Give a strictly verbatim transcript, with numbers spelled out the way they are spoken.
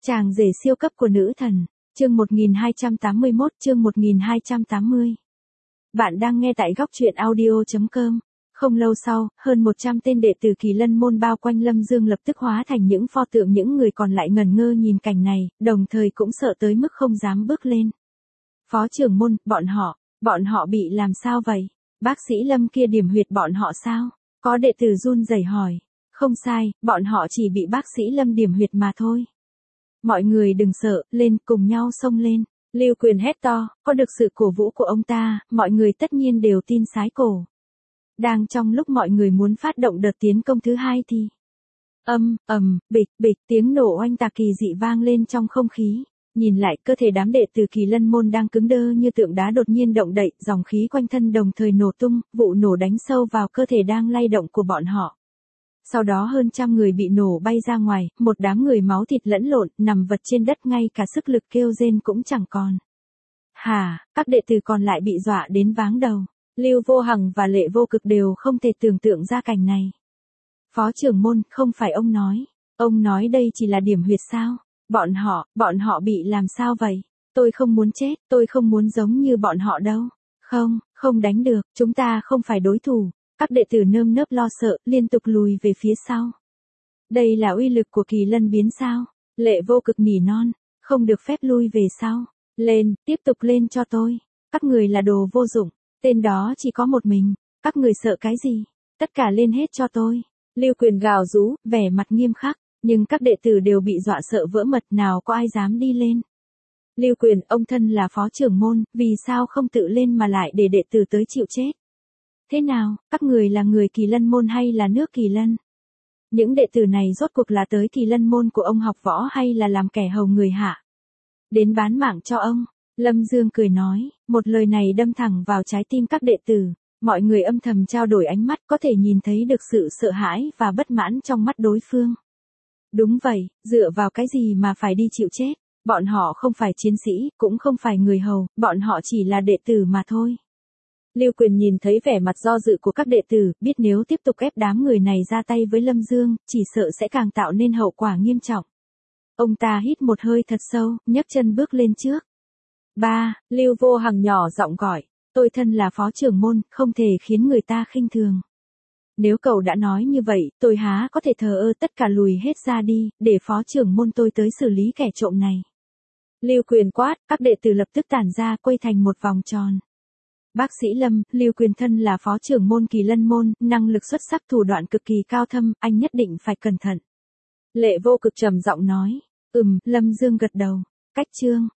Chàng rể siêu cấp của nữ thần, chương một nghìn hai trăm tám mươi mốt, chương một nghìn hai trăm tám mươi. Bạn đang nghe tại góc truyện audio chấm com. Không lâu sau, hơn một trăm tên đệ tử Kỳ Lân môn bao quanh Lâm Dương lập tức hóa thành những pho tượng, những người còn lại ngẩn ngơ nhìn cảnh này, đồng thời cũng sợ tới mức không dám bước lên. Phó trưởng môn, bọn họ, bọn họ bị làm sao vậy? Bác sĩ Lâm kia điểm huyệt bọn họ sao? Có đệ tử run rẩy hỏi. Không sai, bọn họ chỉ bị bác sĩ Lâm điểm huyệt mà thôi. Mọi người đừng sợ, lên, cùng nhau xông lên. Lưu Quyền hét to, có được sự cổ vũ của ông ta, mọi người tất nhiên đều tin sái cổ. Đang trong lúc mọi người muốn phát động đợt tiến công thứ hai thì âm, ầm, bịch, bịch, tiếng nổ oanh tạc kỳ dị vang lên trong không khí. Nhìn lại, cơ thể đám đệ tử Kỳ Lân môn đang cứng đơ như tượng đá đột nhiên động đậy, dòng khí quanh thân đồng thời nổ tung, vụ nổ đánh sâu vào cơ thể đang lay động của bọn họ. Sau đó hơn trăm người bị nổ bay ra ngoài, một đám người máu thịt lẫn lộn, nằm vật trên đất, ngay cả sức lực kêu rên cũng chẳng còn. Hả, các đệ tử còn lại bị dọa đến váng đầu. Lưu Vô Hằng và Lệ Vô Cực đều không thể tưởng tượng ra cảnh này. Phó trưởng môn, không phải ông nói. Ông nói đây chỉ là điểm huyệt sao? Bọn họ, bọn họ bị làm sao vậy? Tôi không muốn chết, tôi không muốn giống như bọn họ đâu. Không, không đánh được, chúng ta không phải đối thủ. Các đệ tử nơm nớp lo sợ, liên tục lùi về phía sau. Đây là uy lực của Kỳ Lân biến sao? Lệ Vô Cực nỉ non, không được phép lui về sau. Lên, tiếp tục lên cho tôi. Các người là đồ vô dụng, tên đó chỉ có một mình. Các người sợ cái gì? Tất cả lên hết cho tôi. Lưu Quyền gào rú, vẻ mặt nghiêm khắc, nhưng các đệ tử đều bị dọa sợ vỡ mật, nào có ai dám đi lên. Lưu Quyền, ông thân là phó trưởng môn, vì sao không tự lên mà lại để đệ tử tới chịu chết? Thế nào, các người là người Kỳ Lân môn hay là nước Kỳ Lân? Những đệ tử này rốt cuộc là tới Kỳ Lân môn của ông học võ hay là làm kẻ hầu người hạ? Đến bán mạng cho ông. Lâm Dương cười nói, một lời này đâm thẳng vào trái tim các đệ tử. Mọi người âm thầm trao đổi ánh mắt, có thể nhìn thấy được sự sợ hãi và bất mãn trong mắt đối phương. Đúng vậy, dựa vào cái gì mà phải đi chịu chết? Bọn họ không phải chiến sĩ, cũng không phải người hầu, bọn họ chỉ là đệ tử mà thôi. Lưu Quyền nhìn thấy vẻ mặt do dự của các đệ tử, biết nếu tiếp tục ép đám người này ra tay với Lâm Dương, chỉ sợ sẽ càng tạo nên hậu quả nghiêm trọng. Ông ta hít một hơi thật sâu, nhấc chân bước lên trước. Ba, Lưu Vô Hằng nhỏ giọng gọi, tôi thân là phó trưởng môn, không thể khiến người ta khinh thường. Nếu cậu đã nói như vậy, tôi há có thể thờ ơ, tất cả lùi hết ra đi, để phó trưởng môn tôi tới xử lý kẻ trộm này. Lưu Quyền quát, các đệ tử lập tức tản ra, quay thành một vòng tròn. Bác sĩ Lâm, Lưu Quyền thân là phó trưởng môn Kỳ Lân môn, năng lực xuất sắc, thủ đoạn cực kỳ cao thâm, anh nhất định phải cẩn thận. Lệ Vô Cực trầm giọng nói, ừm, Lâm Dương gật đầu. Cách chương